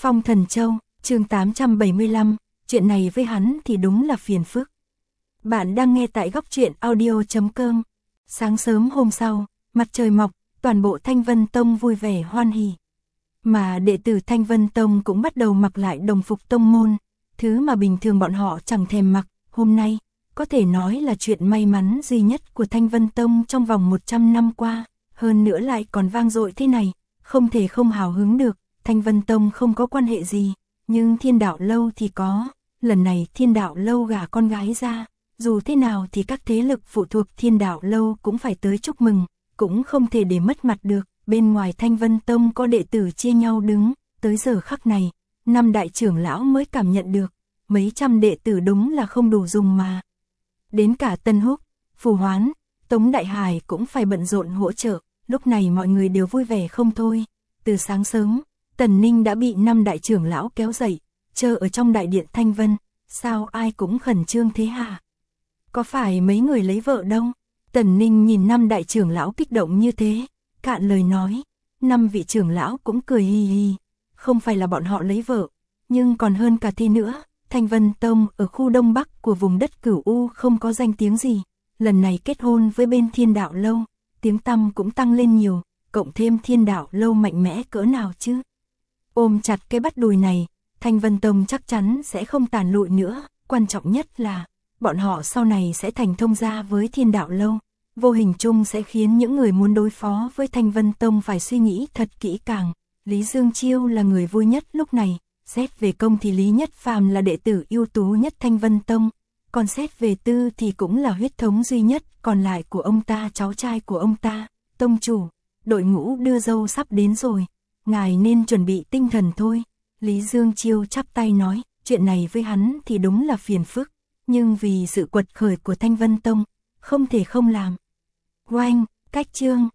Phong Thần Châu, chương 875, chuyện này với hắn thì đúng là phiền phức. Bạn đang nghe tại góc truyện audio.com. Sáng sớm hôm sau, mặt trời mọc, toàn bộ Thanh Vân Tông vui vẻ hoan hỉ. Mà đệ tử Thanh Vân Tông cũng bắt đầu mặc lại đồng phục tông môn, thứ mà bình thường bọn họ chẳng thèm mặc. Hôm nay, có thể nói là chuyện may mắn duy nhất của Thanh Vân Tông trong vòng 100 năm qua, hơn nữa lại còn vang dội thế này, không thể không hào hứng được. Thanh Vân Tông không có quan hệ gì, nhưng Thiên Đạo Lâu thì có. Lần này Thiên Đạo Lâu gả con gái ra, dù thế nào thì các thế lực phụ thuộc Thiên Đạo Lâu cũng phải tới chúc mừng, cũng không thể để mất mặt được. Bên ngoài Thanh Vân Tông có đệ tử chia nhau đứng, tới giờ khắc này, 5 đại trưởng lão mới cảm nhận được, mấy trăm đệ tử đúng là không đủ dùng mà. Đến cả Tân Húc, Phù Hoán, Tống Đại Hải cũng phải bận rộn hỗ trợ, lúc này mọi người đều vui vẻ không thôi. Từ sáng sớm, Tần Ninh đã bị 5 đại trưởng lão kéo dậy, chờ ở trong đại điện Thanh Vân, sao ai cũng khẩn trương thế hả? Có phải mấy người lấy vợ đâu? Tần Ninh nhìn 5 đại trưởng lão kích động như thế, cạn lời nói, 5 vị trưởng lão cũng cười hì hì, không phải là bọn họ lấy vợ, nhưng còn hơn cả thế nữa, Thanh Vân Tông ở khu Đông Bắc của vùng đất Cửu U không có danh tiếng gì, lần này kết hôn với bên Thiên Đạo Lâu, tiếng tăm cũng tăng lên nhiều, cộng thêm Thiên Đạo Lâu mạnh mẽ cỡ nào chứ. Ôm chặt cái bắp đùi này, Thanh Vân Tông chắc chắn sẽ không tàn lụi nữa, quan trọng nhất là, bọn họ sau này sẽ thành thông gia với Thiên Đạo Lâu, vô hình chung sẽ khiến những người muốn đối phó với Thanh Vân Tông phải suy nghĩ thật kỹ càng. Lý Dương Chiêu là người vui nhất lúc này, xét về công thì Lý Nhất Phàm là đệ tử ưu tú nhất Thanh Vân Tông, còn xét về tư thì cũng là huyết thống duy nhất còn lại của ông ta, cháu trai của ông ta. Tông chủ, đội ngũ đưa dâu sắp đến rồi, ngài nên chuẩn bị tinh thần thôi. Lý Dương Chiêu chắp tay nói, chuyện này với hắn thì đúng là phiền phức, nhưng vì sự quật khởi của Thanh Vân Tông, không thể không làm. Oanh, cách chương,